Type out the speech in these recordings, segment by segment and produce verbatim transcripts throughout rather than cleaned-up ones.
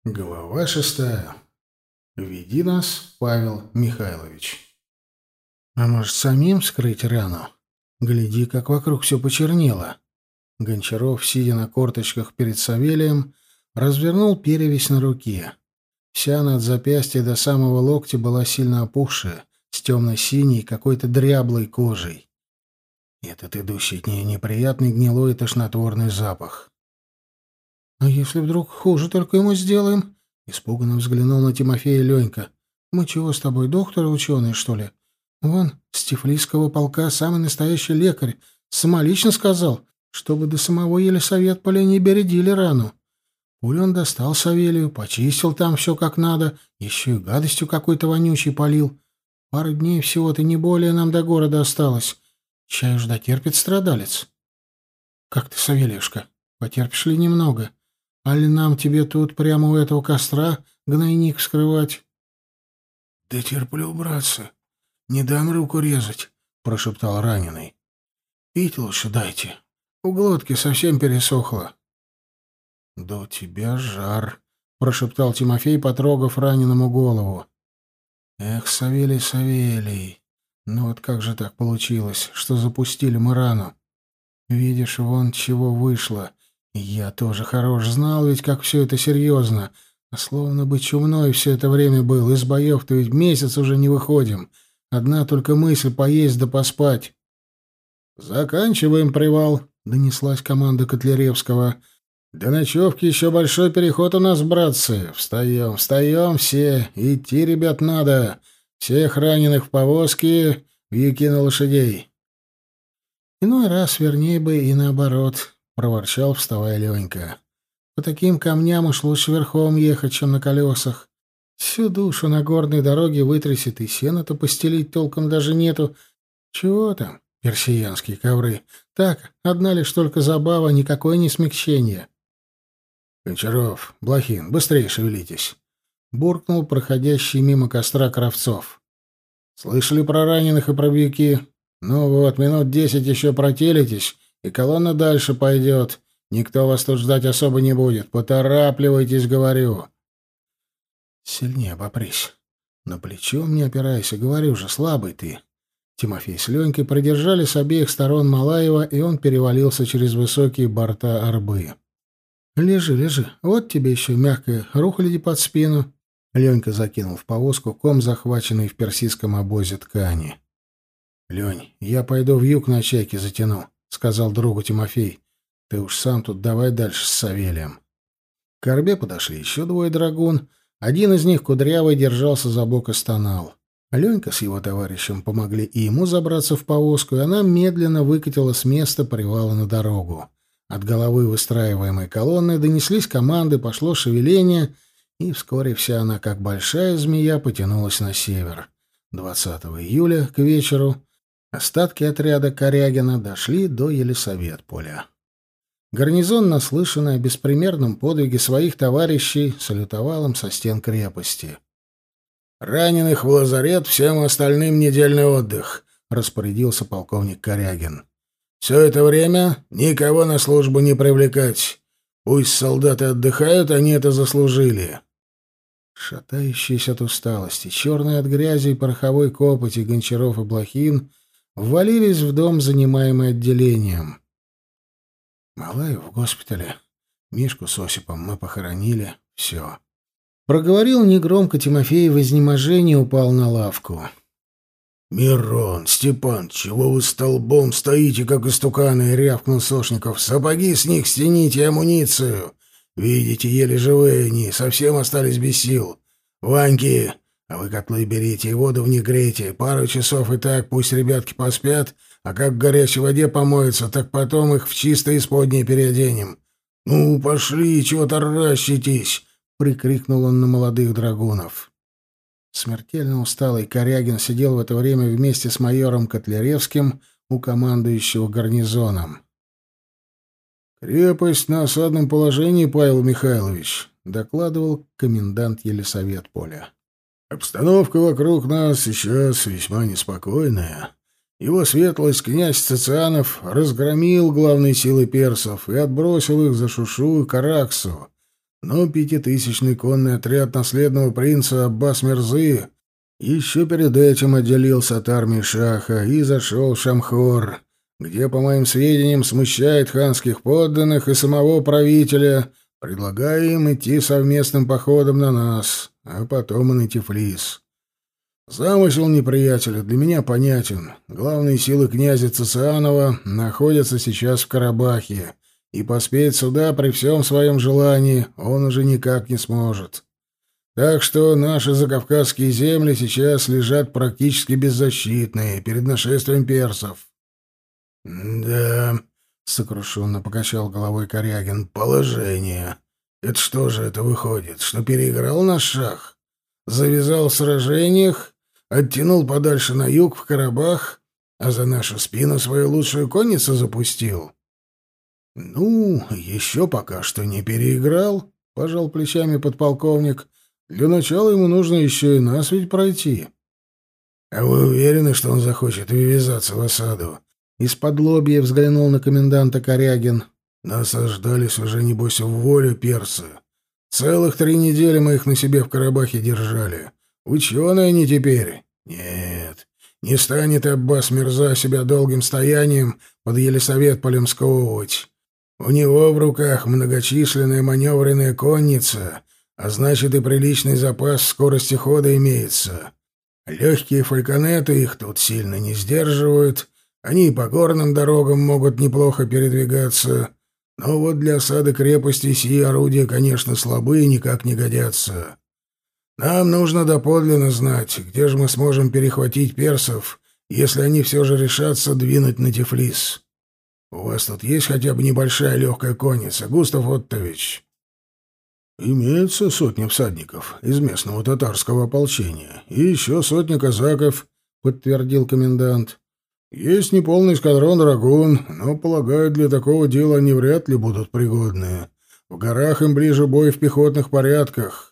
Глава шестая. Веди нас, Павел Михайлович. А может, самим скрыть рану? Гляди, как вокруг все почернело. Гончаров, сидя на корточках перед Савелием, развернул перевязь на руке. Вся она от запястья до самого локтя была сильно опухшая, с темно-синей, какой-то дряблой кожей. Этот идущий от нее неприятный гнилой и тошнотворный запах. «А если вдруг хуже только ему сделаем?» — испуганно взглянул на Тимофея Ленька. «Мы чего с тобой, доктор ученый, что ли? Вон, с Тифлисского полка самый настоящий лекарь самолично сказал, чтобы до самого Елисаветполя не бередили рану. Пулю он достал Савелию, почистил там все как надо, еще и гадостью какой-то вонючей полил. Пару дней всего-то, не более, нам до города осталось. Чай уж дотерпит страдалец. Как ты, Савельюшка, потерпишь ли немного? Али нам тебе тут прямо у этого костра гнойник вскрывать?» «Да терплю, братцы. Не дам руку резать», — прошептал раненый. «Пить лучше дайте. У глотки совсем пересохло». «Да у тебя жар», — прошептал Тимофей, потрогав раненому голову. «Эх, Савелий, Савелий, ну вот как же так получилось, что запустили мы рану? Видишь, вон чего вышло. Я тоже хорош знал, ведь как все это серьезно. А словно бы чумной все это время был. Из боев-то ведь месяц уже не выходим. Одна только мысль поесть да поспать». «Заканчиваем привал», — донеслась команда Котляревского. «До ночевки еще большой переход у нас, братцы. Встаем, встаем все. Идти, ребят, надо. Всех раненых в повозки, вьюки на лошадей». «Иной раз, вернее бы, и наоборот», — проворчал, вставая Ленька. «По таким камням уж лучше верхом ехать, чем на колесах. Всю душу на горной дороге вытрясет, и сена-то постелить толком даже нету. Чего там, персиянские ковры? Так, одна лишь только забава, никакое не смягчение». «Гончаров, Блохин, быстрее шевелитесь», — буркнул проходящий мимо костра Кравцов. «Слышали про раненых и про вьюки? Ну вот, минут десять еще протелитесь, и колонна дальше пойдет. Никто вас тут ждать особо не будет. Поторапливайтесь, говорю». «Сильнее обопрись. На плечо мне опирайся, говорю же, слабый ты». Тимофей с Ленькой продержали с обеих сторон Малаева, и он перевалился через высокие борта арбы. «Лежи, лежи. Вот тебе еще мягкая рухляди под спину». Ленька закинул в повозку ком, захваченный в персидском обозе ткани. «Лень, я пойду в юг на чайке затяну», — сказал другу Тимофей. «Ты уж сам тут давай дальше с Савелием». К корбе подошли еще двое драгун. Один из них, кудрявый, держался за бок и стонал. Ленька с его товарищем помогли и ему забраться в повозку, и она медленно выкатила с места привала на дорогу. От головы выстраиваемой колонны донеслись команды, пошло шевеление, и вскоре вся она, как большая змея, потянулась на север. двадцатого июля к вечеру остатки отряда Корягина дошли до Елисаветполя. Гарнизон, наслышанный о беспримерном подвиге своих товарищей, салютовал им со стен крепости. «Раненых в лазарет, всем остальным недельный отдых», — распорядился полковник Корягин. «Все это время никого на службу не привлекать. Пусть солдаты отдыхают, они это заслужили». Шатающиеся от усталости, черные от грязи и пороховой копоти Гончаров и Блохин ввалились в дом, занимаемый отделением. «Малаев в госпитале. Мишку с Осипом мы похоронили. Все». Проговорил негромко Тимофей, в изнеможении упал на лавку. «Мирон, Степан, чего вы столбом стоите, как истуканы?» — рявкнул Сошников. «Сапоги с них стяните, амуницию. Видите, еле живые они, совсем остались без сил. Ваньки, а вы котлы берите и воду в них грейте. Пару часов и так, пусть ребятки поспят, а как в горячей воде помоются, так потом их в чисто исподнее переоденем. Ну, пошли, чего таращитесь!» — прикрикнул он на молодых драгунов. Смертельно усталый Корягин сидел в это время вместе с майором Котляревским у командующего гарнизоном. «Крепость на осадном положении, Павел Михайлович», — докладывал комендант Елисаветполя. «Обстановка вокруг нас сейчас весьма неспокойная. Его светлость князь Цицианов разгромил главные силы персов и отбросил их за Шушу и Караксу. но пятитысячный конный отряд наследного принца Аббас-Мирзы еще перед этим отделился от армии шаха и зашел в Шамхор, где, по моим сведениям, смущает ханских подданных и самого правителя, предлагая им идти совместным походом на нас, а потом и на Тифлис. Замысел неприятеля для меня понятен. Главные силы князя Цицианова находятся сейчас в Карабахе, и поспеть сюда при всем своем желании он уже никак не сможет. Так что наши закавказские земли сейчас лежат практически беззащитные перед нашествием персов. — Да, — сокрушенно покачал головой Корягин, — положение. Это что же это выходит, что переиграл наш шах? Завязал в сражениях, оттянул подальше на юг в Карабах, а за нашу спину свою лучшую конницу запустил? — Ну, еще пока что не переиграл, — пожал плечами подполковник. — Для начала ему нужно еще и нас ведь пройти. — А вы уверены, что он захочет ввязаться в осаду? Из-под лобья взглянул на коменданта Корягин. — Насаждались уже, небось, в волю персы. Целых три недели мы их на себе в Карабахе держали. Ученые они теперь. Нет, не станет Аббас Мирза себя долгим стоянием под Елисаветполем сковывать. У него в руках многочисленная маневренная конница, а значит и приличный запас скорости хода имеется. Легкие фальконеты их тут сильно не сдерживают, они и по горным дорогам могут неплохо передвигаться, но вот для осады крепости сии орудия, конечно, слабы и никак не годятся. Нам нужно доподлинно знать, где же мы сможем перехватить персов, если они все же решатся двинуть на Тифлис. У вас тут есть хотя бы небольшая легкая конница, Густав Оттович? Имеется сотня всадников из местного татарского ополчения и еще сотня казаков, подтвердил комендант. Есть неполный эскадрон драгун, но, полагаю, для такого дела они вряд ли будут пригодны. В горах им ближе бой в пехотных порядках.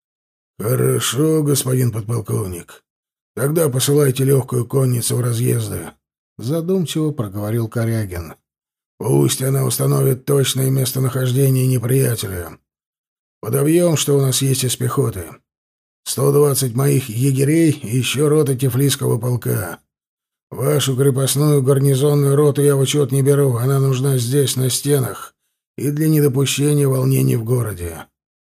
Хорошо, господин подполковник. Тогда посылайте легкую конницу в разъезды, задумчиво проговорил Корягин. Пусть она установит точное местонахождение неприятеля. Подобьем, что у нас есть из пехоты. Сто двадцать моих егерей и еще рота Тифлисского полка. Вашу крепостную гарнизонную роту я в учет не беру, она нужна здесь, на стенах, и для недопущения волнений в городе.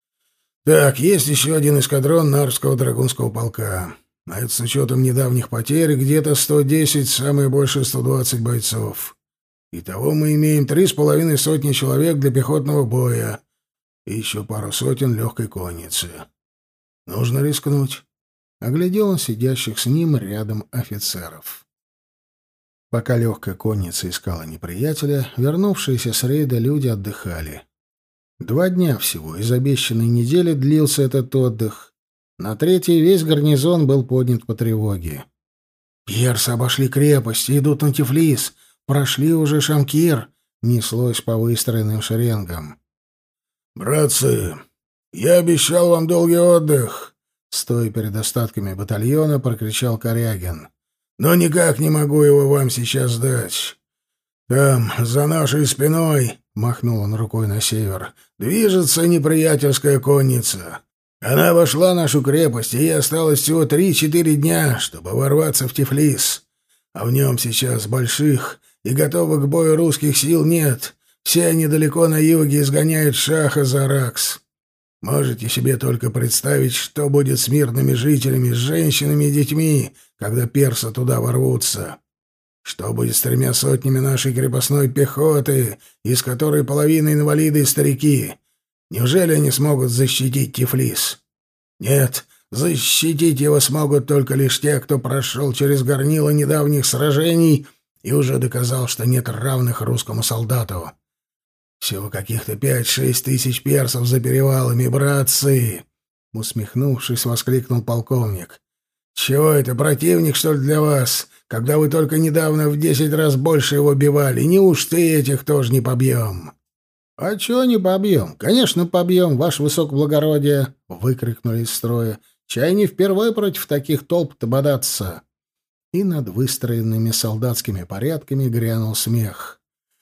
Так, есть еще один эскадрон Нарвского драгунского полка. А это с учетом недавних потерь где-то сто десять, самое большее сто двадцать бойцов. Итого мы имеем три с половиной сотни человек для пехотного боя и еще пару сотен легкой конницы. Нужно рискнуть. Оглядел он сидящих с ним рядом офицеров. Пока легкая конница искала неприятеля, вернувшиеся с рейда люди отдыхали. Два дня всего из обещанной недели длился этот отдых. На третий весь гарнизон был поднят по тревоге. «Персы обошли крепость и идут на Тифлис. Прошли уже Шамкир», — неслось по выстроенным шеренгам. «Братцы, я обещал вам долгий отдых», — стоя перед остатками батальона, прокричал Корягин. «Но никак не могу его вам сейчас дать. Там, за нашей спиной, — махнул он рукой на север, — движется неприятельская конница. Она обошла нашу крепость, и ей осталось всего три-четыре дня, чтобы ворваться в Тифлис. А в нем сейчас больших и готовых к бою русских сил нет. Все они далеко на юге изгоняют шаха за Аракс. Можете себе только представить, что будет с мирными жителями, с женщинами и детьми, когда персы туда ворвутся. Что будет с тремя сотнями нашей крепостной пехоты, из которой половина инвалиды и старики? Неужели они смогут защитить Тифлис? Нет, защитить его смогут только лишь те, кто прошел через горнило недавних сражений и уже доказал, что нет равных русскому солдату. Всего каких-то пять-шесть тысяч персов за перевалами, братцы!» Усмехнувшись, воскликнул полковник. «Чего это, противник, что ли, для вас, когда вы только недавно в десять раз больше его бивали? Неужто и этих тоже не побьем?» «А чего не побьем? Конечно, побьем, ваше высокоблагородие!» — выкрикнули из строя. «Чай не впервые против таких толп-то бодаться!» И над выстроенными солдатскими порядками грянул смех.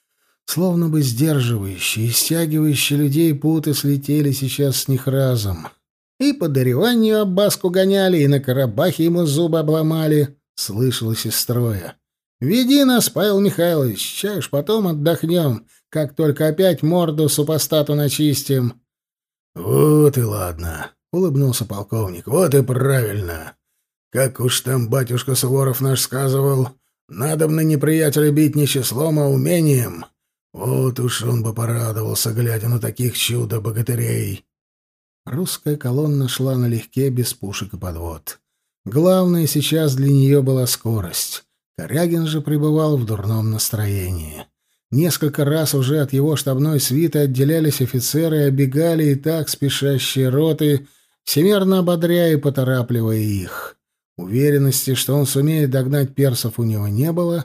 Словно бы сдерживающие и стягивающие людей путы слетели сейчас с них разом. И по Дареванию Аббаску гоняли, и на Карабахе ему зубы обломали, — слышалось из строя. «Веди нас, Павел Михайлович, чай уж потом отдохнем, как только опять морду супостату начистим». «Вот и ладно», — улыбнулся полковник, — «вот и правильно. Как уж там батюшка Суворов наш сказывал, надобно неприятеля бить не числом, а умением. Вот уж он бы порадовался, глядя на таких чудо-богатырей». Русская колонна шла налегке, без пушек и подвод. Главное сейчас для нее была скорость. Корягин же пребывал в дурном настроении. Несколько раз уже от его штабной свиты отделялись офицеры и оббегали и так спешащие роты, всемерно ободряя и поторапливая их. Уверенности, что он сумеет догнать персов, у него не было,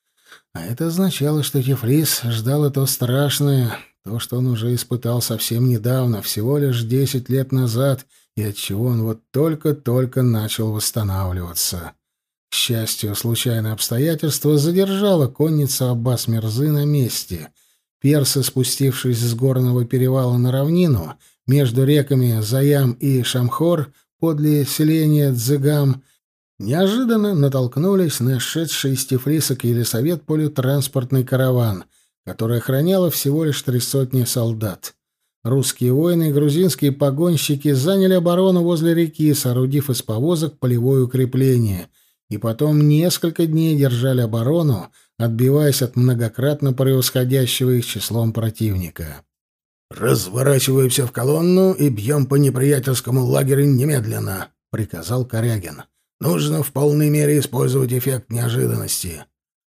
а это означало, что Тифлис ждало то страшное, то, что он уже испытал совсем недавно, всего лишь десять лет назад, и от чего он вот только-только начал восстанавливаться. К счастью, случайное обстоятельство задержало конницу Аббас Мирзы на месте. Персы, спустившись с горного перевала на равнину, между реками Заям и Шамхор, подле селения Дзыгам, неожиданно натолкнулись на шедший из Тифлиса к Елисаветполю транспортный караван, который охраняло всего лишь три сотни солдат. Русские воины и грузинские погонщики заняли оборону возле реки, соорудив из повозок полевое укрепление — и потом несколько дней держали оборону, отбиваясь от многократно превосходящего их числом противника. «Разворачиваемся в колонну и бьем по неприятельскому лагерю немедленно», — приказал Корягин. «Нужно в полной мере использовать эффект неожиданности».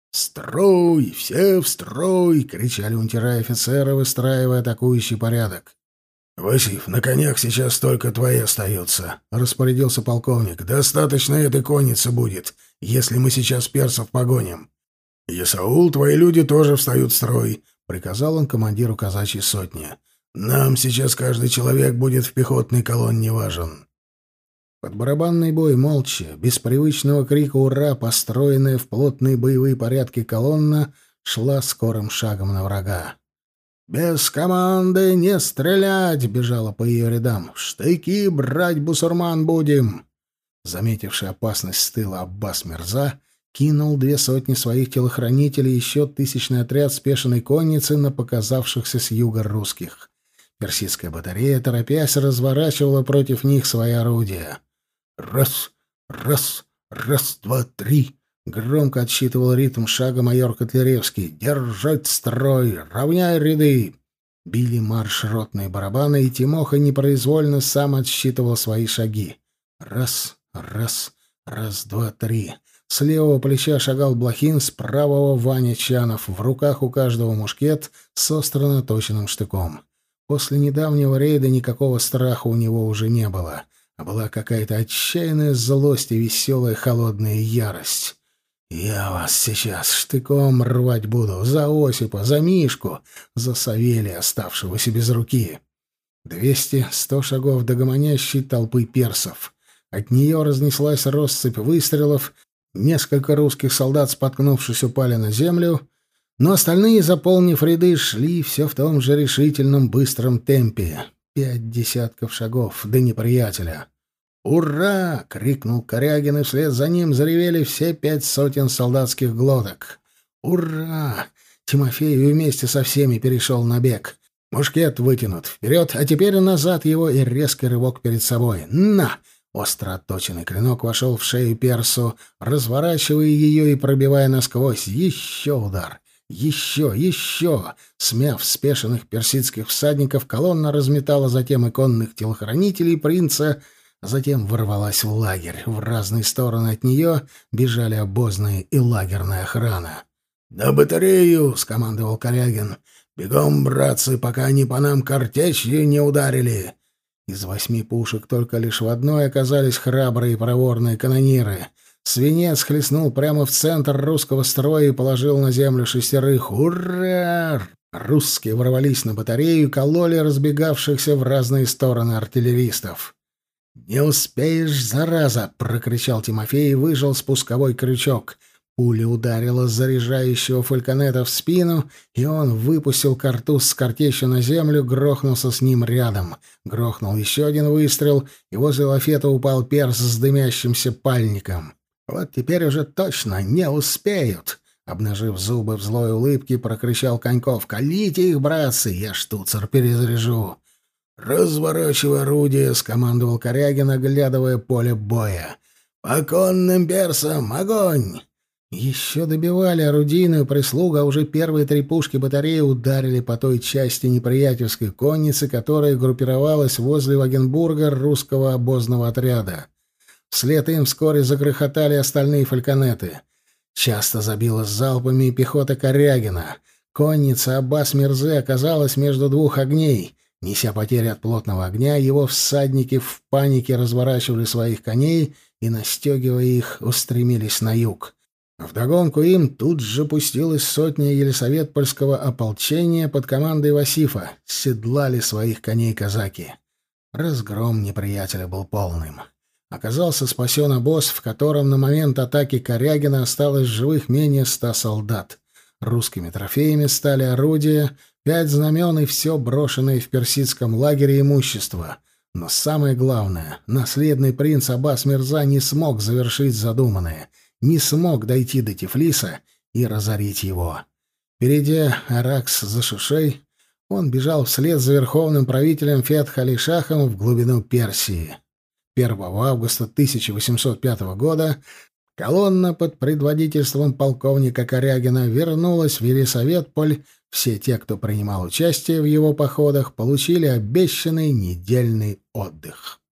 «Строй! Все в строй!» — кричали унтера и офицеры, выстраивая атакующий порядок. «Васильев, на конях сейчас только твои остаются», — распорядился полковник. «Достаточно этой конницы будет, если мы сейчас персов погоним». «Исаул, твои люди тоже встают в строй», — приказал он командиру казачьей сотни. «Нам сейчас каждый человек будет в пехотной колонне важен». Под барабанный бой молча, без привычного крика «Ура!», построенная в плотные боевые порядки колонна, шла скорым шагом на врага. «Без команды не стрелять!» — бежала по ее рядам. «Штыки брать бусурман будем!» Заметивший опасность с тыла Аббас Мирза кинул две сотни своих телохранителей и еще тысячный отряд спешенной конницы на показавшихся с юга русских. Персидская батарея, торопясь, разворачивала против них свои орудия. «Раз, раз, раз, два, три!» — громко отсчитывал ритм шага майор Котляревский. «Держать строй! Равняй ряды!» Били марш ротные барабаны, и Тимоха непроизвольно сам отсчитывал свои шаги. Раз, раз, раз, два, три. С левого плеча шагал Блохин, с правого — Ваня Чанов. В руках у каждого мушкет с остро наточенным штыком. После недавнего рейда никакого страха у него уже не было, а была какая-то отчаянная злость и веселая холодная ярость. «Я вас сейчас штыком рвать буду. За Осипа, за Мишку, за Савелия, оставшегося без руки». Двести, сто шагов до гомонящей толпы персов. От нее разнеслась россыпь выстрелов. Несколько русских солдат, споткнувшись, упали на землю, но остальные, заполнив ряды, шли все в том же решительном быстром темпе. Пять десятков шагов до неприятеля. «Ура!» — крикнул Корягин, и вслед за ним заревели все пять сотен солдатских глоток. «Ура!» Тимофей вместе со всеми перешел на бег. Мушкет вытянут вперед, а теперь назад его и резкий рывок перед собой. «На!» Остро отточенный клинок вошел в шею персу, разворачивая ее и пробивая насквозь. Еще удар! Еще! Еще! Смяв спешенных персидских всадников, колонна разметала затем и конных телохранителей принца, затем ворвалась в лагерь. В разные стороны от нее бежали обозная и лагерная охрана. «На батарею!» — скомандовал Корягин. «Бегом, братцы, пока они по нам картечью не ударили!» Из восьми пушек только лишь в одной оказались храбрые и проворные канониры. Свинец хлестнул прямо в центр русского строя и положил на землю шестерых. «Ура!» Русские ворвались на батарею и кололи разбегавшихся в разные стороны артиллеристов. «Не успеешь, зараза!» — прокричал Тимофей и выжал спусковой крючок. Пуля ударила с заряжающего фальконета в спину, и он выпустил картуз с картечью на землю, грохнулся с ним рядом. Грохнул еще один выстрел, и возле лафета упал перс с дымящимся пальником. «Вот теперь уже точно не успеют!» Обнажив зубы в злой улыбке, прокричал Коньков. «Колите их, братцы, я штуцер перезаряжу!» «Разворачивай орудие!» — скомандовал Корягин, оглядывая поле боя. «По конным персам! Огонь!» Еще добивали орудийную прислугу, а уже первые три пушки батареи ударили по той части неприятельской конницы, которая группировалась возле Вагенбурга русского обозного отряда. Вслед им вскоре загрохотали остальные фальконеты. Часто забила залпами и пехота Корягина. Конница Аббас-Мирзы оказалась между двух огней. Неся потери от плотного огня, его всадники в панике разворачивали своих коней и, настегивая их, устремились на юг. Вдогонку им тут же пустилась сотня елисаветпольского ополчения под командой Васифа. Седлали своих коней казаки. Разгром неприятеля был полным. Оказался спасен обоз, в котором на момент атаки Корягина осталось живых менее ста солдат. Русскими трофеями стали орудия, пять знамен и все брошенное в персидском лагере имущество. Но самое главное, наследный принц Аббас-Мирза не смог завершить задуманное — не смог дойти до Тифлиса и разорить его. Перейдя Аракс за Шушей, он бежал вслед за верховным правителем Фетх-Али-Шахом в глубину Персии. первого августа тысяча восемьсот пятого года колонна под предводительством полковника Корягина вернулась в Елисаветполь. Все те, кто принимал участие в его походах, получили обещанный недельный отдых.